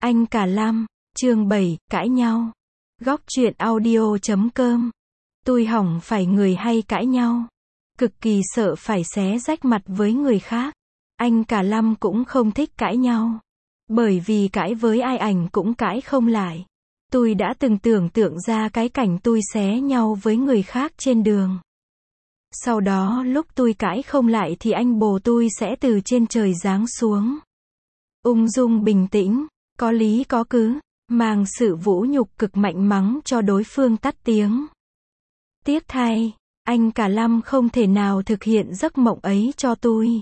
Anh cả Lam, chương 7, cãi nhau. Góc truyện audio.com. Tôi hỏng phải người hay cãi nhau. Cực kỳ sợ phải xé rách mặt với người khác. Anh cả Lam cũng không thích cãi nhau. Bởi vì cãi với ai ảnh cũng cãi không lại. Tôi đã từng tưởng tượng ra cái cảnh tôi xé nhau với người khác trên đường. Sau đó lúc tôi cãi không lại thì anh bồ tôi sẽ từ trên trời giáng xuống. Ung dung bình tĩnh, có lý có cứ, mang sự vũ nhục cực mạnh mắng cho đối phương tắt tiếng. Tiếc thay, anh cả Lam không thể nào thực hiện giấc mộng ấy cho tôi.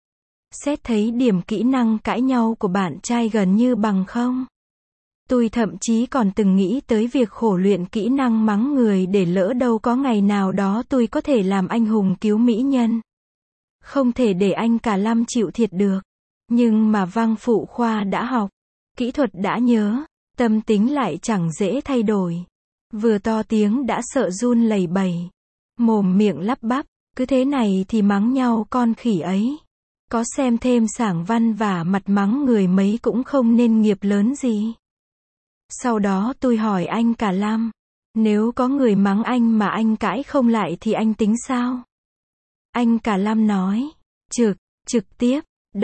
Xét thấy điểm kỹ năng cãi nhau của bạn trai gần như bằng không. Tôi thậm chí còn từng nghĩ tới việc khổ luyện kỹ năng mắng người để lỡ đâu có ngày nào đó tôi có thể làm anh hùng cứu mỹ nhân. Không thể để anh cả Lam chịu thiệt được. Nhưng mà văn phụ khoa đã học, kỹ thuật đã nhớ, tâm tính lại chẳng dễ thay đổi. Vừa to tiếng đã sợ run lẩy bẩy. Mồm miệng lắp bắp, cứ thế này thì mắng nhau con khỉ ấy. Có xem thêm sảng văn và mặt mắng người mấy cũng không nên nghiệp lớn gì. Sau đó tôi hỏi anh cả Lam, nếu có người mắng anh mà anh cãi không lại thì anh tính sao? Anh cả Lam nói, trực tiếp,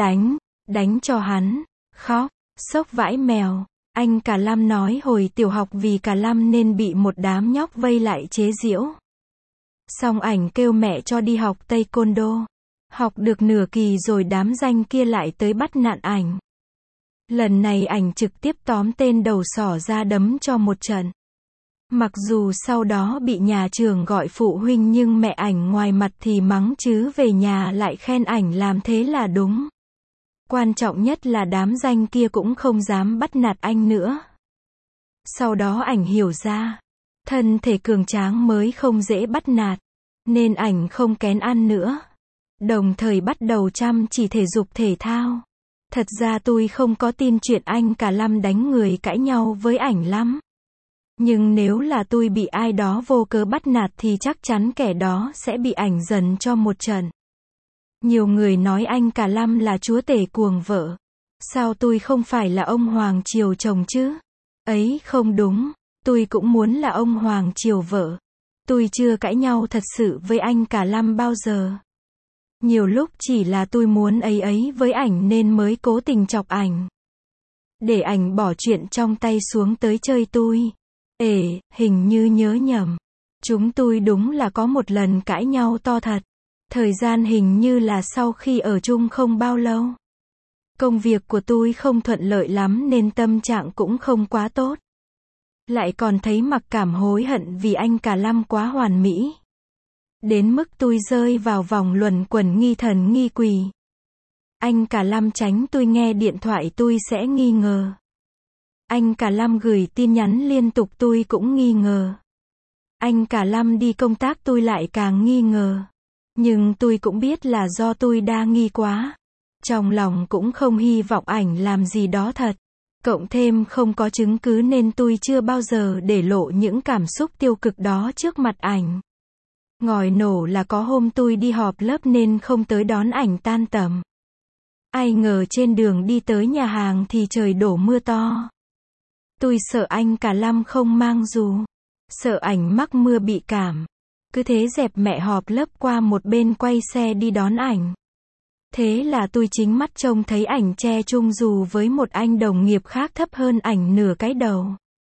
đánh cho hắn, khóc, sốc vãi mèo. Anh cả Lam nói hồi tiểu học vì cả Lam nên bị một đám nhóc vây lại chế giễu. Xong ảnh kêu mẹ cho đi học taekwondo. Học được nửa kỳ rồi đám danh kia lại tới bắt nạt ảnh. Lần này ảnh trực tiếp tóm tên đầu sỏ ra đấm cho một trận. Mặc dù sau đó bị nhà trường gọi phụ huynh nhưng mẹ ảnh ngoài mặt thì mắng chứ về nhà lại khen ảnh làm thế là đúng. Quan trọng nhất là đám danh kia cũng không dám bắt nạt anh nữa. Sau đó ảnh hiểu ra, thân thể cường tráng mới không dễ bắt nạt, nên ảnh không kén ăn nữa. Đồng thời bắt đầu chăm chỉ thể dục thể thao. Thật ra tôi không có tin chuyện anh cả Lam đánh người cãi nhau với ảnh lắm. Nhưng nếu là tôi bị ai đó vô cớ bắt nạt thì chắc chắn kẻ đó sẽ bị ảnh dần cho một trận. Nhiều người nói anh cả Lam là chúa tể cuồng vợ. Sao tôi không phải là ông hoàng chiều chồng chứ? Ấy không đúng, tôi cũng muốn là ông hoàng chiều vợ. Tôi chưa cãi nhau thật sự với anh cả Lam bao giờ. Nhiều lúc chỉ là tôi muốn ấy với ảnh nên mới cố tình chọc ảnh. Để ảnh bỏ chuyện trong tay xuống tới chơi tôi. Hình như nhớ nhầm. Chúng tôi đúng là có một lần cãi nhau to thật. Thời gian hình như là sau khi ở chung không bao lâu. Công việc của tôi không thuận lợi lắm nên tâm trạng cũng không quá tốt. Lại còn thấy mặc cảm hối hận vì anh cả Lam quá hoàn mỹ. Đến mức tôi rơi vào vòng luẩn quẩn nghi thần nghi quỷ. Anh cả Lam tránh tôi nghe điện thoại tôi sẽ nghi ngờ. Anh cả Lam gửi tin nhắn liên tục tôi cũng nghi ngờ. Anh cả Lam đi công tác tôi lại càng nghi ngờ. Nhưng tôi cũng biết là do tôi đa nghi quá. Trong lòng cũng không hy vọng ảnh làm gì đó thật. Cộng thêm không có chứng cứ nên tôi chưa bao giờ để lộ những cảm xúc tiêu cực đó trước mặt ảnh. Ngòi nổ là có hôm tôi đi họp lớp nên không tới đón ảnh tan tầm. Ai ngờ trên đường đi tới nhà hàng thì trời đổ mưa to. Tôi sợ anh cả Lam không mang dù. Sợ ảnh mắc mưa bị cảm. Cứ thế dẹp mẹ họp lớp qua một bên quay xe đi đón ảnh. Thế là tôi chính mắt trông thấy ảnh che chung dù với một anh đồng nghiệp khác thấp hơn ảnh nửa cái đầu.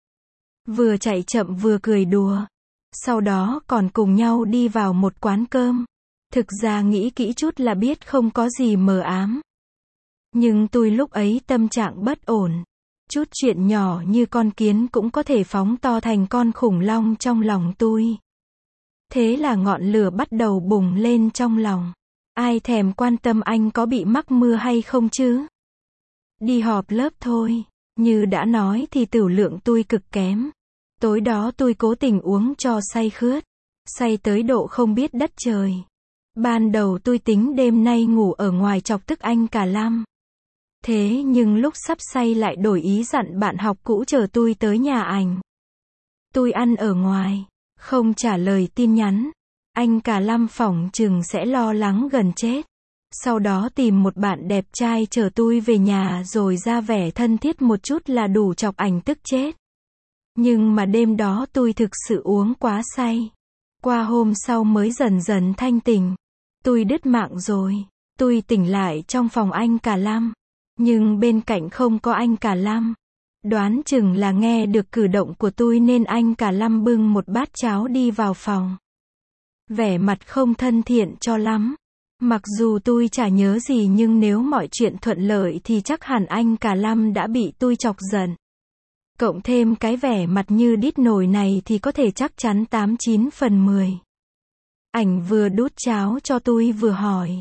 Vừa chạy chậm vừa cười đùa. Sau đó còn cùng nhau đi vào một quán cơm. Thực ra nghĩ kỹ chút là biết không có gì mờ ám. Nhưng tôi lúc ấy tâm trạng bất ổn. Chút chuyện nhỏ như con kiến cũng có thể phóng to thành con khủng long trong lòng tôi. Thế là ngọn lửa bắt đầu bùng lên trong lòng. Ai thèm quan tâm anh có bị mắc mưa hay không chứ? Đi họp lớp thôi. Như đã nói thì tửu lượng tôi cực kém. Tối đó tôi cố tình uống cho say khướt. Say tới độ không biết đất trời. Ban đầu tôi tính đêm nay ngủ ở ngoài chọc tức anh cả Lam. Thế nhưng lúc sắp say lại đổi ý dặn bạn học cũ chờ tôi tới nhà ảnh. Tôi ăn ở ngoài, không trả lời tin nhắn. Anh cả Lam phỏng chừng sẽ lo lắng gần chết. Sau đó tìm một bạn đẹp trai chở tôi về nhà rồi ra vẻ thân thiết một chút là đủ chọc ảnh tức chết. Nhưng mà đêm đó tôi thực sự uống quá say. Qua hôm sau mới dần dần thanh tỉnh. Tôi đứt mạng rồi. Tôi tỉnh lại trong phòng anh cả Lam. Nhưng bên cạnh không có anh cả Lam. Đoán chừng là nghe được cử động của tôi nên anh cả Lam bưng một bát cháo đi vào phòng. Vẻ mặt không thân thiện cho lắm. Mặc dù tôi chả nhớ gì nhưng nếu mọi chuyện thuận lợi thì chắc hẳn anh cả Lam đã bị tôi chọc giận. Cộng thêm cái vẻ mặt như đít nồi này thì có thể chắc chắn 89/10. Ảnh vừa đút cháo cho tôi vừa hỏi.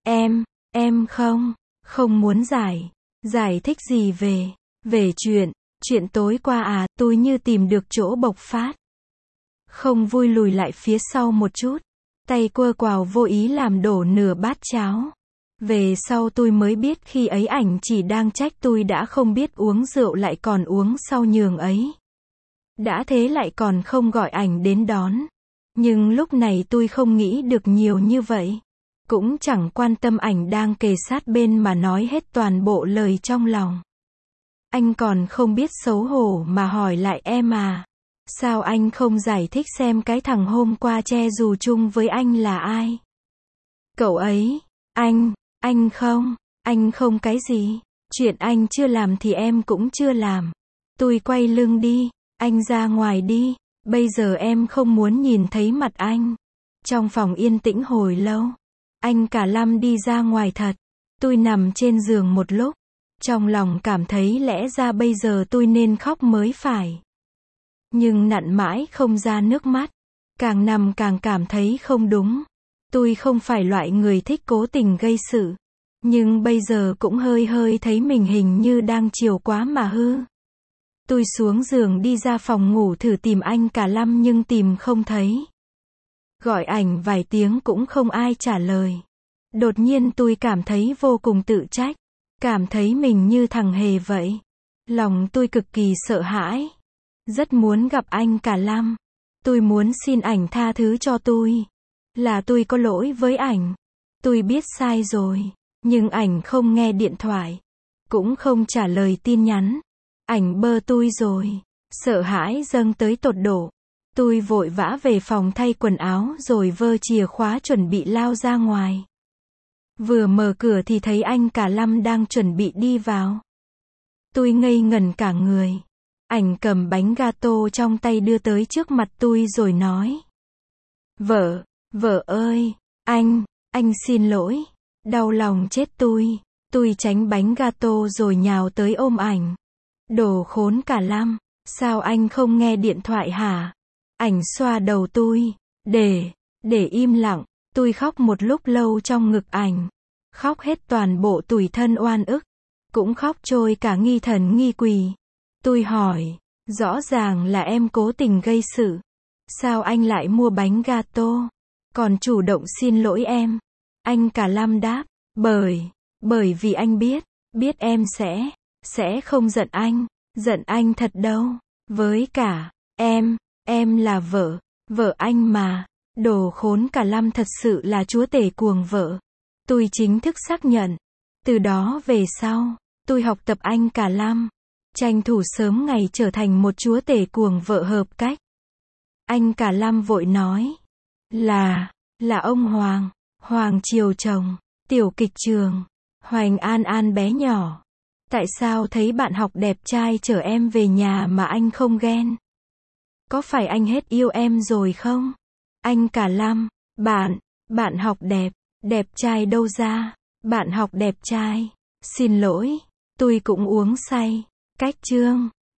Em không muốn giải thích gì về chuyện tối qua à, tôi như tìm được chỗ bộc phát. Không vui lùi lại phía sau một chút. Tay quơ quào vô ý làm đổ nửa bát cháo. Về sau tôi mới biết khi ấy ảnh chỉ đang trách tôi đã không biết uống rượu lại còn uống sau nhường ấy. Đã thế lại còn không gọi ảnh đến đón. Nhưng lúc này tôi không nghĩ được nhiều như vậy. Cũng chẳng quan tâm ảnh đang kề sát bên mà nói hết toàn bộ lời trong lòng. Anh còn không biết xấu hổ mà hỏi lại em à. Sao anh không giải thích xem cái thằng hôm qua che dù chung với anh là ai? Cậu ấy, anh không cái gì. Chuyện anh chưa làm thì em cũng chưa làm. Tôi quay lưng đi, anh ra ngoài đi. Bây giờ em không muốn nhìn thấy mặt anh. Trong phòng yên tĩnh hồi lâu. Anh cả Lam đi ra ngoài thật. Tôi nằm trên giường một lúc. Trong lòng cảm thấy lẽ ra bây giờ tôi nên khóc mới phải. Nhưng nặn mãi không ra nước mắt. Càng nằm càng cảm thấy không đúng. Tôi không phải loại người thích cố tình gây sự. Nhưng bây giờ cũng hơi thấy mình hình như đang chiều quá mà hư. Tôi xuống giường đi ra phòng ngủ thử tìm anh cả Lam nhưng tìm không thấy. Gọi ảnh vài tiếng cũng không ai trả lời. Đột nhiên tôi cảm thấy vô cùng tự trách. Cảm thấy mình như thằng hề vậy. Lòng tôi cực kỳ sợ hãi. Rất muốn gặp anh cả Lam. Tôi muốn xin ảnh tha thứ cho tôi. Là tôi có lỗi với ảnh. Tôi biết sai rồi. Nhưng ảnh không nghe điện thoại. Cũng không trả lời tin nhắn. Ảnh bơ tôi rồi. Sợ hãi dâng tới tột độ. Tôi vội vã về phòng thay quần áo rồi vơ chìa khóa chuẩn bị lao ra ngoài. Vừa mở cửa thì thấy anh cả Lam đang chuẩn bị đi vào. Tôi ngây ngẩn cả người. Ảnh cầm bánh gato trong tay đưa tới trước mặt tôi rồi nói. Vợ ơi, anh xin lỗi. Đau lòng chết tôi. Tôi tránh bánh gato rồi nhào tới ôm ảnh. Đồ khốn cả Lam, sao anh không nghe điện thoại hả? Ảnh xoa đầu tôi. Để im lặng, tôi khóc một lúc lâu trong ngực ảnh. Khóc hết toàn bộ tủi thân oan ức. Cũng khóc trôi cả nghi thần nghi quỷ. Tôi hỏi, rõ ràng là em cố tình gây sự. Sao anh lại mua bánh gato? Còn chủ động xin lỗi em. Anh cả Lam đáp, bởi vì anh biết em sẽ không giận anh thật đâu. Với cả, em là vợ anh mà. Đồ khốn cả Lam thật sự là chúa tể cuồng vợ. Tôi chính thức xác nhận. Từ đó về sau, tôi học tập anh cả Lam. Tranh thủ sớm ngày trở thành một chúa tể cuồng vợ hợp cách. Anh cả Lam vội nói. Là ông Hoàng chiều chồng. Tiểu kịch trường. Hoành An bé nhỏ. Tại sao thấy bạn học đẹp trai chở em về nhà mà anh không ghen? Có phải anh hết yêu em rồi không? Anh cả Lam. Bạn học đẹp trai đâu ra? Bạn học đẹp trai. Xin lỗi. Tôi cũng uống say. Cách chương.